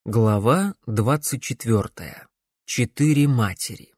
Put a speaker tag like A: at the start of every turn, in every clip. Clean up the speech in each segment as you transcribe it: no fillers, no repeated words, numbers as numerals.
A: Глава 24. 4 матери.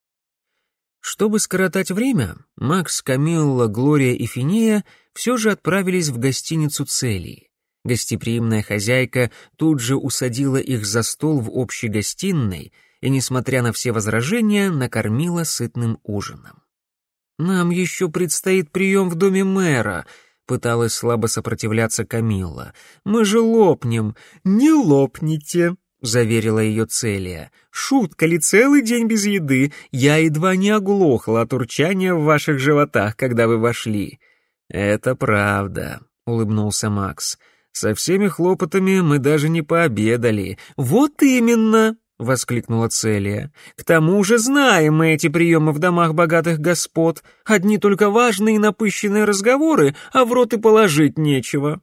A: Чтобы скоротать время, Макс, Камилла, Глория и Финея все же отправились в гостиницу Целии. Гостеприимная хозяйка тут же усадила их за стол в общей гостиной и, несмотря на все возражения, накормила сытным ужином. «Нам еще предстоит прием в доме мэра», — пыталась слабо сопротивляться Камилла. «Мы же лопнем». «Не лопните», — заверила ее Целия. «Шутка ли, целый день без еды? Я едва не оглохла от урчания в ваших животах, когда вы вошли». «Это правда», — улыбнулся Макс. «Со всеми хлопотами мы даже не пообедали». «Вот именно», — воскликнула Целия. «К тому же знаем мы эти приемы в домах богатых господ. Одни только важные и напыщенные разговоры, а в рот и положить нечего».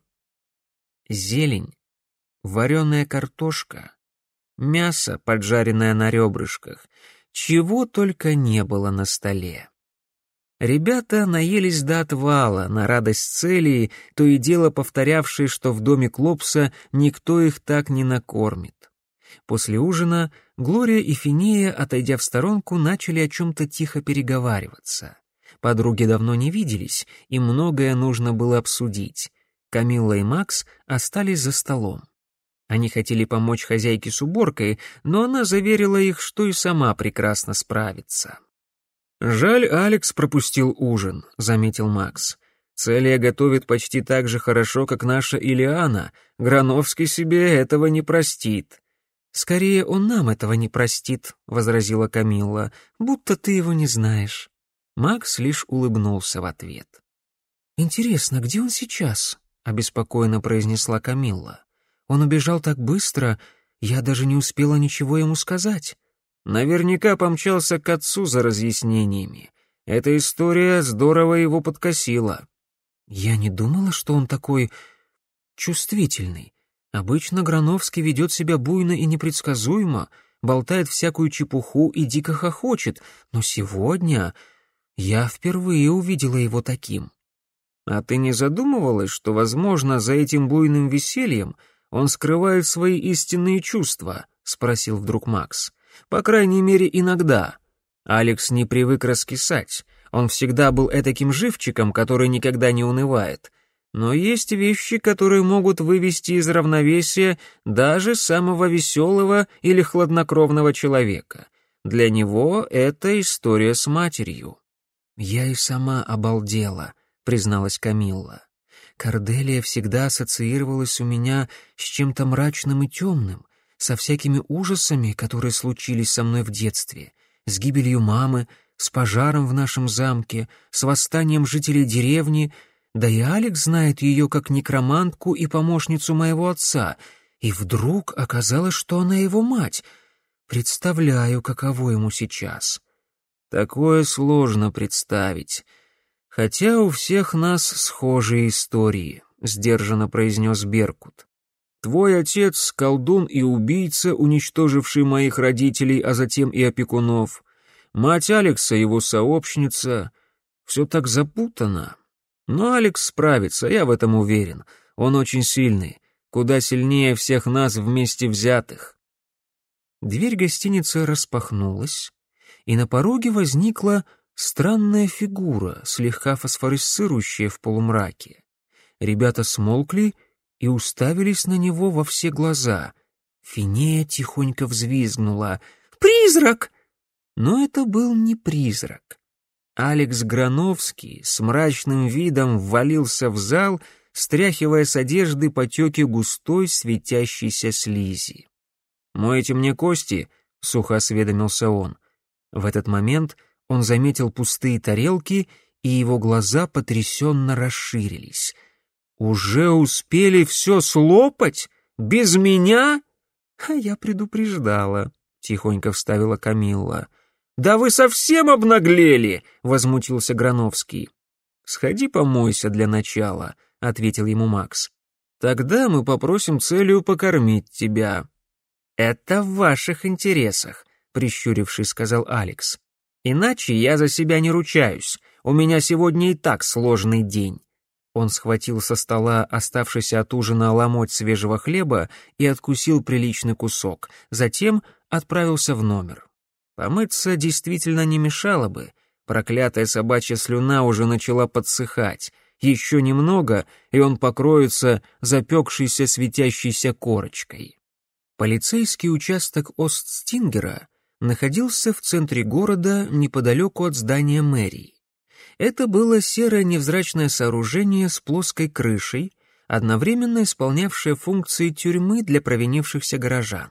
A: Зелень, вареная картошка, мясо, поджаренное на ребрышках, чего только не было на столе. Ребята наелись до отвала, на радость Целии, то и дело повторявшие, что в доме Клопса никто их так не накормит. После ужина Глория и Финея, отойдя в сторонку, начали о чем-то тихо переговариваться. Подруги давно не виделись, и многое нужно было обсудить. Камилла и Макс остались за столом. Они хотели помочь хозяйке с уборкой, но она заверила их, что и сама прекрасно справится. «Жаль, Алекс пропустил ужин», — заметил Макс. «Целия готовит почти так же хорошо, как наша Илиана. Грановский себе этого не простит». «Скорее, он нам этого не простит», — возразила Камилла, «будто ты его не знаешь». Макс лишь улыбнулся в ответ. «Интересно, где он сейчас?» — обеспокоенно произнесла Камилла. «Он убежал так быстро, я даже не успела ничего ему сказать». «Наверняка помчался к отцу за разъяснениями. Эта история здорово его подкосила». «Я не думала, что он такой чувствительный. Обычно Грановский ведет себя буйно и непредсказуемо, болтает всякую чепуху и дико хохочет, но сегодня я впервые увидела его таким». «А ты не задумывалась, что, возможно, за этим буйным весельем он скрывает свои истинные чувства?» — спросил вдруг Макс. «По крайней мере, иногда. Алекс не привык раскисать. Он всегда был этаким живчиком, который никогда не унывает. Но есть вещи, которые могут вывести из равновесия даже самого веселого или хладнокровного человека. Для него это история с матерью». «Я и сама обалдела», — призналась Камилла. «Корделия всегда ассоциировалась у меня с чем-то мрачным и темным, со всякими ужасами, которые случились со мной в детстве, с гибелью мамы, с пожаром в нашем замке, с восстанием жителей деревни. Да и Алекс знает ее как некромантку и помощницу моего отца, и вдруг оказалось, что она его мать. Представляю, каково ему сейчас». «Такое сложно представить. Хотя у всех нас схожие истории», — сдержанно произнес Беркут. «Твой отец — колдун и убийца, уничтоживший моих родителей, а затем и опекунов. Мать Алекса — его сообщница. Все так запутано. Но Алекс справится, я в этом уверен. Он очень сильный, куда сильнее всех нас вместе взятых». Дверь гостиницы распахнулась, и на пороге возникла странная фигура, слегка фосфорисцирующая в полумраке. Ребята смолкли и уставились на него во все глаза. Финея тихонько взвизгнула. «Призрак!» Но это был не призрак. Алекс Грановский с мрачным видом ввалился в зал, стряхивая с одежды потеки густой светящейся слизи. «Моете мне кости?» — сухо осведомился он. В этот момент он заметил пустые тарелки, и его глаза потрясенно расширились. «Уже успели все слопать? Без меня?» «А я предупреждала», — тихонько вставила Камилла. «Да вы совсем обнаглели!» — возмутился Грановский. «Сходи помойся для начала», — ответил ему Макс. «Тогда мы попросим Целию покормить тебя». «Это в ваших интересах», — прищурившись, сказал Алекс. «Иначе я за себя не ручаюсь. У меня сегодня и так сложный день». Он схватил со стола оставшийся от ужина ломоть свежего хлеба и откусил приличный кусок, затем отправился в номер. Помыться действительно не мешало бы. Проклятая собачья слюна уже начала подсыхать. Еще немного, и он покроется запекшейся светящейся корочкой. Полицейский участок Остстингера находился в центре города неподалеку от здания мэрии. Это было серое невзрачное сооружение с плоской крышей, одновременно исполнявшее функции тюрьмы для провинившихся горожан.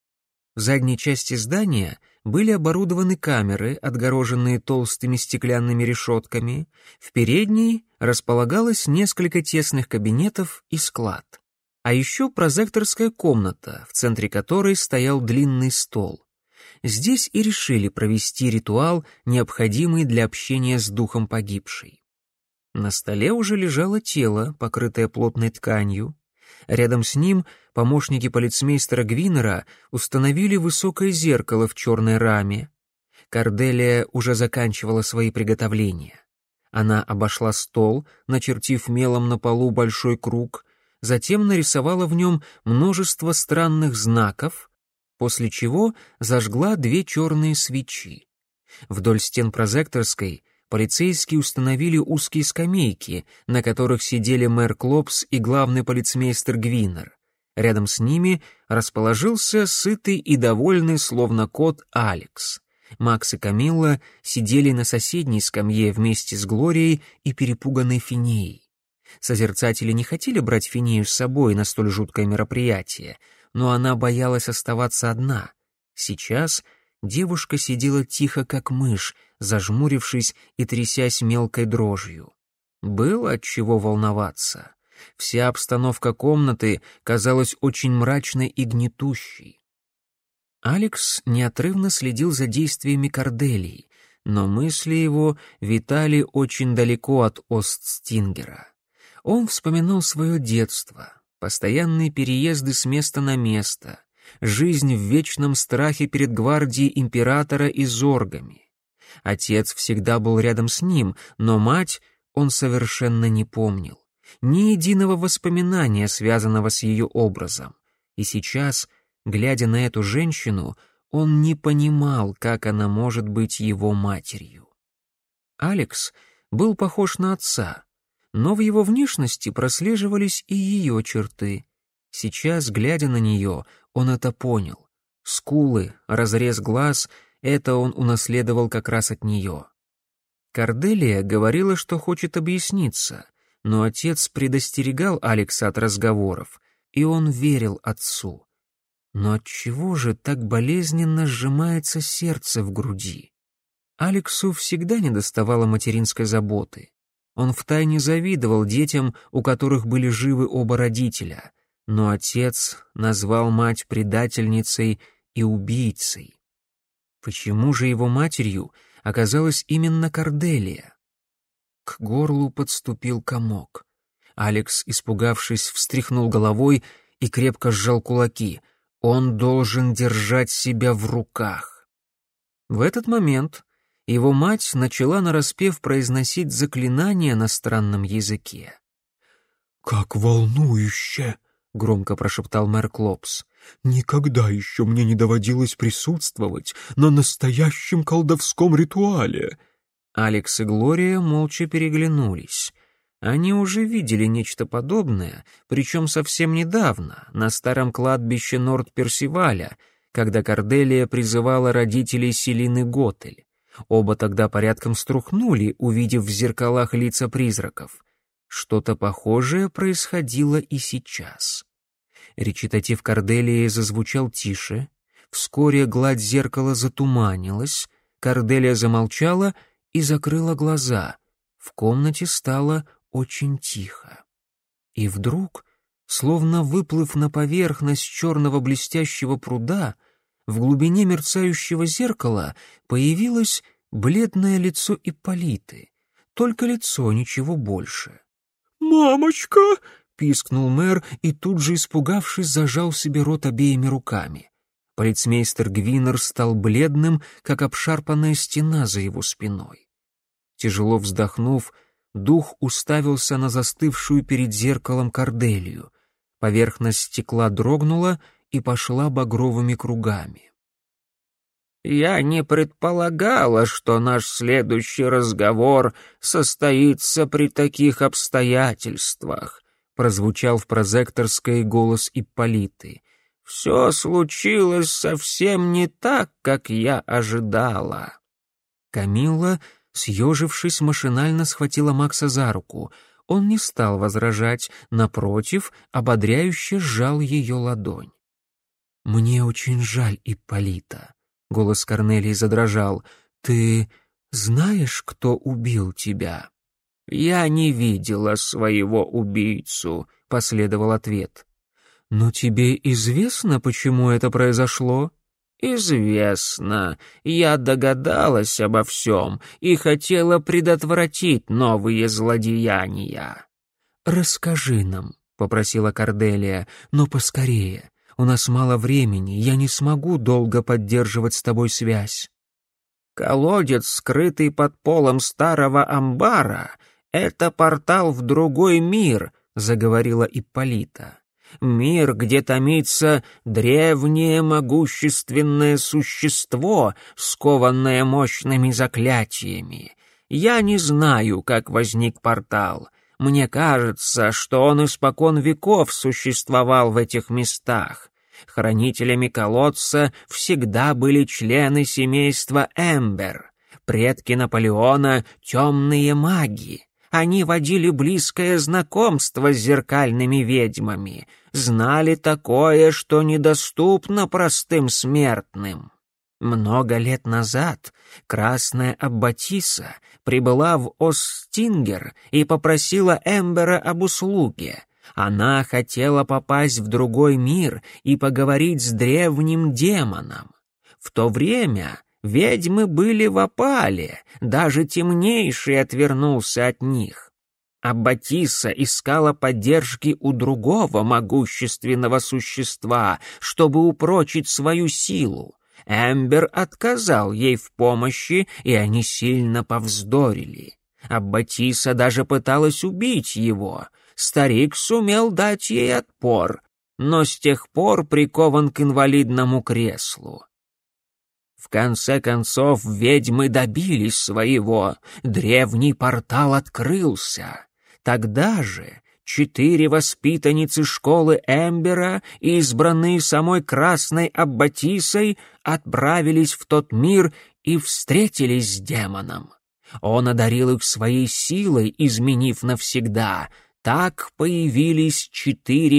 A: В задней части здания были оборудованы камеры, отгороженные толстыми стеклянными решетками, в передней располагалось несколько тесных кабинетов и склад. А еще прозекторская комната, в центре которой стоял длинный стол. Здесь и решили провести ритуал, необходимый для общения с духом погибшей. На столе уже лежало тело, покрытое плотной тканью. Рядом с ним помощники полицмейстера Гвиннера установили высокое зеркало в черной раме. Корделия уже заканчивала свои приготовления. Она обошла стол, начертив мелом на полу большой круг, затем нарисовала в нем множество странных знаков, после чего зажгла 2 черные свечи. Вдоль стен прозекторской полицейские установили узкие скамейки, на которых сидели мэр Клопс и главный полицмейстер Гвиннер. Рядом с ними расположился сытый и довольный, словно кот, Алекс. Макс и Камилла сидели на соседней скамье вместе с Глорией и перепуганной Финеей. Созерцатели не хотели брать Финею с собой на столь жуткое мероприятие, но она боялась оставаться одна. Сейчас девушка сидела тихо, как мышь, зажмурившись и трясясь мелкой дрожью. Было от чего волноваться. Вся обстановка комнаты казалась очень мрачной и гнетущей. Алекс неотрывно следил за действиями Корделии, но мысли его витали очень далеко от Остстингера. Он вспоминал свое детство, постоянные переезды с места на место, жизнь в вечном страхе перед гвардией императора и зоргами. Отец всегда был рядом с ним, но мать он совершенно не помнил. Ни единого воспоминания, связанного с ее образом. И сейчас, глядя на эту женщину, он не понимал, как она может быть его матерью. Алекс был похож на отца, но в его внешности прослеживались и ее черты. Сейчас, глядя на нее, он это понял. Скулы, разрез глаз — это он унаследовал как раз от нее. Корделия говорила, что хочет объясниться, но отец предостерегал Алекса от разговоров, и он верил отцу. Но отчего же так болезненно сжимается сердце в груди? Алексу всегда недоставало материнской заботы. Он втайне завидовал детям, у которых были живы оба родителя, но отец назвал мать предательницей и убийцей. Почему же его матерью оказалась именно Корделия? К горлу подступил комок. Алекс, испугавшись, встряхнул головой и крепко сжал кулаки. Он должен держать себя в руках. В этот момент его мать начала нараспев произносить заклинание на странном языке.
B: «Как волнующе!» — громко прошептал мэр Клопс. «Никогда еще мне не доводилось присутствовать на настоящем колдовском ритуале».
A: Алекс и Глория молча переглянулись. Они уже видели нечто подобное, причем совсем недавно, на старом кладбище Норд-Персиваля, когда Корделия призывала родителей Селины Готель. Оба тогда порядком струхнули, увидев в зеркалах лица призраков. Что-то похожее происходило и сейчас. Речитатив Корделии зазвучал тише, вскоре гладь зеркала затуманилась, Корделия замолчала и закрыла глаза. В комнате стало очень тихо. И вдруг, словно выплыв на поверхность черного блестящего пруда, в глубине мерцающего зеркала появилось бледное лицо Ипполиты. Только лицо, ничего больше.
B: «Мамочка!»
A: — пискнул мэр и тут же, испугавшись, зажал себе рот обеими руками. Полицмейстер Гвиннер стал бледным, как обшарпанная стена за его спиной. Тяжело вздохнув, дух уставился на застывшую перед зеркалом Корделию. Поверхность стекла дрогнула и пошла багровыми кругами. «Я не предполагала, что наш следующий разговор состоится при таких обстоятельствах», прозвучал в прозекторской голос Ипполиты. «Все случилось совсем не так, как я ожидала». Камилла, съежившись, машинально схватила Макса за руку. Он не стал возражать, напротив, ободряюще сжал ее ладонь. «Мне очень жаль, Ипполита», — голос Корнелии задрожал. «Ты знаешь, кто убил тебя?» «Я не видела своего убийцу», — последовал ответ. «Но тебе известно, почему это произошло?» «Известно. Я догадалась обо всем и хотела предотвратить новые злодеяния». «Расскажи нам», — попросила Корделия, — «но поскорее. У нас мало времени, я не смогу долго поддерживать с тобой связь». «Колодец, скрытый под полом старого амбара, — это портал в другой мир», — заговорила Ипполита. «Мир, где томится древнее могущественное существо, скованное мощными заклятиями. Я не знаю, как возник портал. Мне кажется, что он испокон веков существовал в этих местах. Хранителями колодца всегда были члены семейства Эмбер. Предки Наполеона — темные маги. Они водили близкое знакомство с зеркальными ведьмами, знали такое, что недоступно простым смертным. Много лет назад Красная Аббатиса прибыла в Остингер и попросила Эмбера об услуге. Она хотела попасть в другой мир и поговорить с древним демоном. В то время ведьмы были в опале, даже темнейший отвернулся от них. Аббатиса искала поддержки у другого могущественного существа, чтобы упрочить свою силу. Эмбер отказал ей в помощи, и они сильно повздорили. Аббатиса даже пыталась убить его. Старик сумел дать ей отпор, но с тех пор прикован к инвалидному креслу. В конце концов, ведьмы добились своего, древний портал открылся. Тогда же 4 воспитанницы школы Эмбера, избранные самой Красной Аббатисой, отправились в тот мир и встретились с демоном. Он одарил их своей силой, изменив навсегда. Так появились 4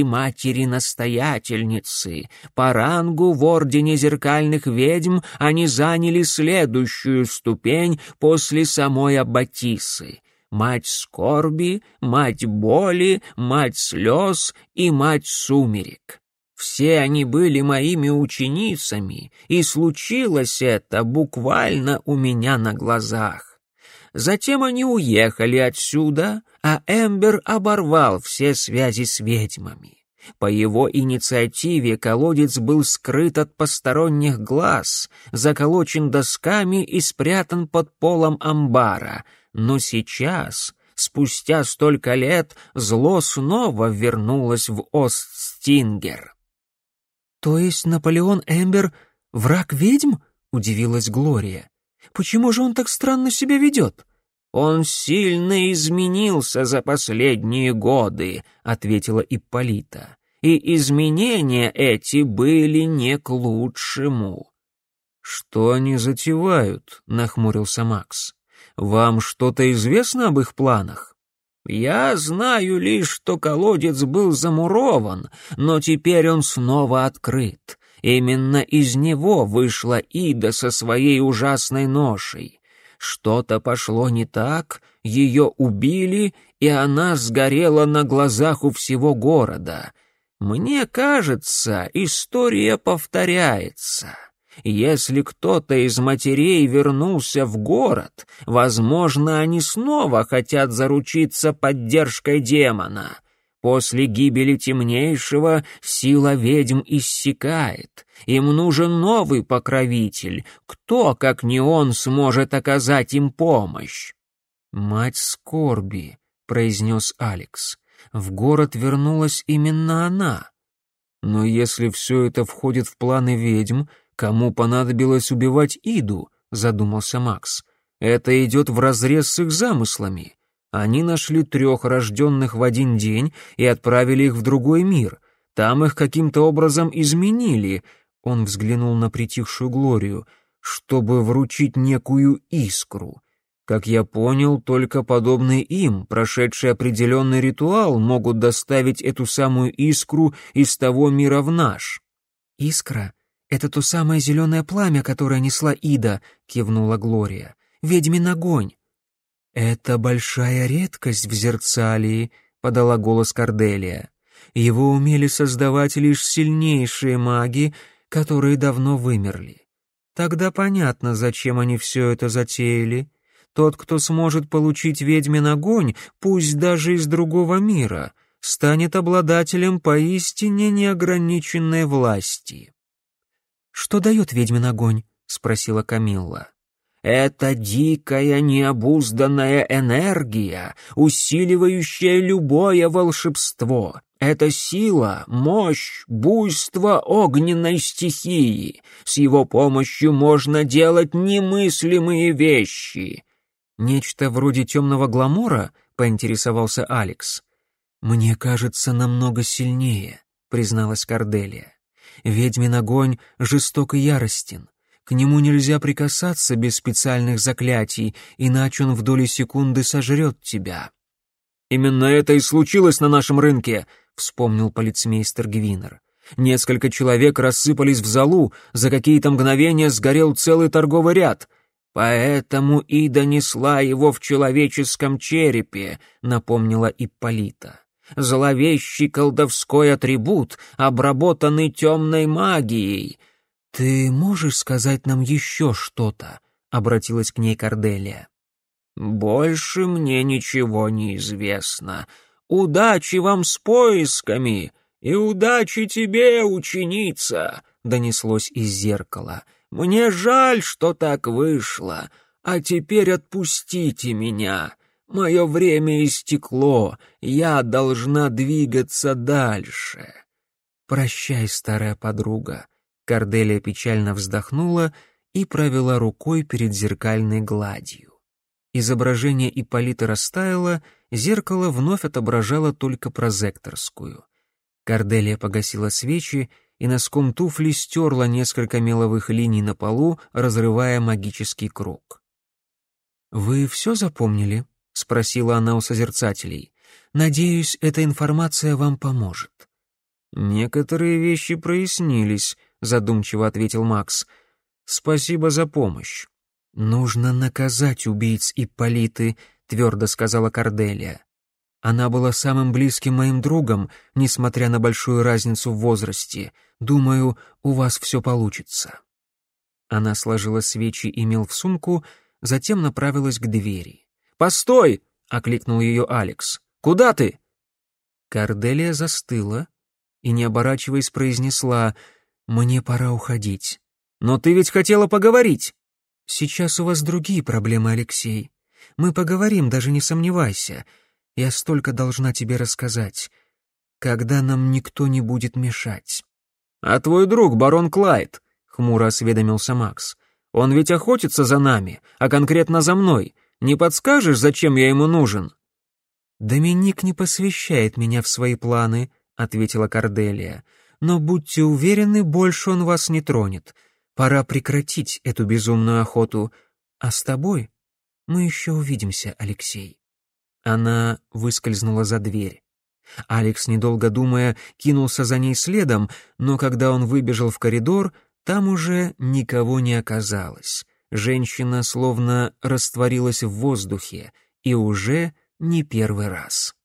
A: матери-настоятельницы. По рангу в Ордене Зеркальных Ведьм они заняли следующую ступень после самой Аббатисы. Мать скорби, мать боли, мать слез и мать сумерек. Все они были моими ученицами, и случилось это буквально у меня на глазах. Затем они уехали отсюда, а Эмбер оборвал все связи с ведьмами. По его инициативе колодец был скрыт от посторонних глаз, заколочен досками и спрятан под полом амбара. Но сейчас, спустя столько лет, зло снова вернулось в Остстингер. «То есть Наполеон Эмбер — враг ведьм?» — удивилась Глория. «Почему же он так странно себя ведет?» «Он сильно изменился за последние годы», — ответила Ипполита. «И изменения эти были не к лучшему». «Что они затевают?» — нахмурился Макс. «Вам что-то известно об их планах?» «Я знаю лишь, что колодец был замурован, но теперь он снова открыт. Именно из него вышла Ида со своей ужасной ношей. Что-то пошло не так, ее убили, и она сгорела на глазах у всего города. Мне кажется, история повторяется. Если кто-то из матерей вернулся в город, возможно, они снова хотят заручиться поддержкой демона. После гибели темнейшего сила ведьм иссякает. Им нужен новый покровитель. Кто, как не он, сможет оказать им помощь? «Мать скорби», — произнес Алекс. «В город вернулась именно она». «Но если все это входит в планы ведьм, кому понадобилось убивать Иду?» — задумался Макс. «Это идет вразрез с их замыслами. Они нашли 3 рожденных в один день и отправили их в другой мир. Там их каким-то образом изменили». Он взглянул на притихшую Глорию, чтобы вручить некую искру. Как я понял, только подобные им, прошедшие определенный ритуал, могут доставить эту самую искру из того мира в наш.
C: «Искра — это то самое зеленое пламя, которое несла Ида», — кивнула Глория. «Ведьмин огонь». «Это большая редкость в Зерцалии», — подала голос Корделия. «Его умели создавать лишь сильнейшие маги, которые давно вымерли. Тогда понятно, зачем они все это затеяли. Тот, кто сможет получить ведьмин огонь, пусть даже из другого мира, станет обладателем поистине неограниченной власти». «Что дает ведьмин огонь?» — спросила Камилла.
A: «Это дикая необузданная энергия, усиливающая любое волшебство. Это сила, мощь, буйство огненной стихии. С его помощью можно делать немыслимые вещи».
C: «Нечто вроде темного гламора?» — поинтересовался Алекс. «Мне кажется, намного сильнее», — призналась Корделия. «Ведьмин огонь жесток и яростен. К нему нельзя прикасаться без специальных заклятий, иначе он в доли секунды сожрет тебя».
A: «Именно это и случилось на нашем рынке», — вспомнил полицмейстер Гвинер. «Несколько человек рассыпались в золу, за какие-то мгновения сгорел целый торговый ряд. Поэтому и донесла его в человеческом черепе», — напомнила Ипполита. «Зловещий колдовской атрибут, обработанный темной магией».
C: «Ты можешь сказать нам еще что-то?» — обратилась к ней Корделия.
A: «Больше мне ничего не известно. Удачи вам с поисками и удачи тебе, ученица», — донеслось из зеркала. «Мне жаль, что так вышло, а теперь отпустите меня. Мое время истекло, я должна двигаться дальше».
C: «Прощай, старая подруга». Корделия печально вздохнула и провела рукой перед зеркальной гладью. Изображение Ипполиты растаяло, зеркало вновь отображало только прозекторскую. Корделия погасила свечи и носком туфли стерла несколько меловых линий на полу, разрывая магический круг. «Вы все запомнили?» — спросила она у созерцателей. «Надеюсь, эта информация вам поможет».
A: «Некоторые вещи прояснились», — задумчиво ответил Макс. «Спасибо за помощь».
C: «Нужно наказать убийц Ипполиты», — твердо сказала Корделия. «Она была самым близким моим другом, несмотря на большую разницу в возрасте. Думаю, у вас все получится». Она сложила свечи и мел в сумку, затем направилась к двери.
A: «Постой!» — окликнул ее Алекс. «Куда ты?»
C: Корделия застыла и, не оборачиваясь, произнесла: «Мне пора уходить».
A: «Но ты ведь хотела поговорить!»
C: «Сейчас у вас другие проблемы, Алексей. Мы поговорим, даже не сомневайся. Я столько должна тебе рассказать, когда нам никто не будет мешать».
A: «А твой друг, барон Клайд?» — хмуро осведомился Макс. «Он ведь охотится за нами, а конкретно за мной. Не подскажешь, зачем я ему нужен?»
C: «Доминик не посвящает меня в свои планы», — ответила Корделия. «Но будьте уверены, больше он вас не тронет. Пора прекратить эту безумную охоту. А с тобой мы еще увидимся, Алексей». Она выскользнула за дверь. Алекс, недолго думая, кинулся за ней следом, но когда он выбежал в коридор, там уже никого не оказалось. Женщина словно растворилась в воздухе, и уже не первый раз.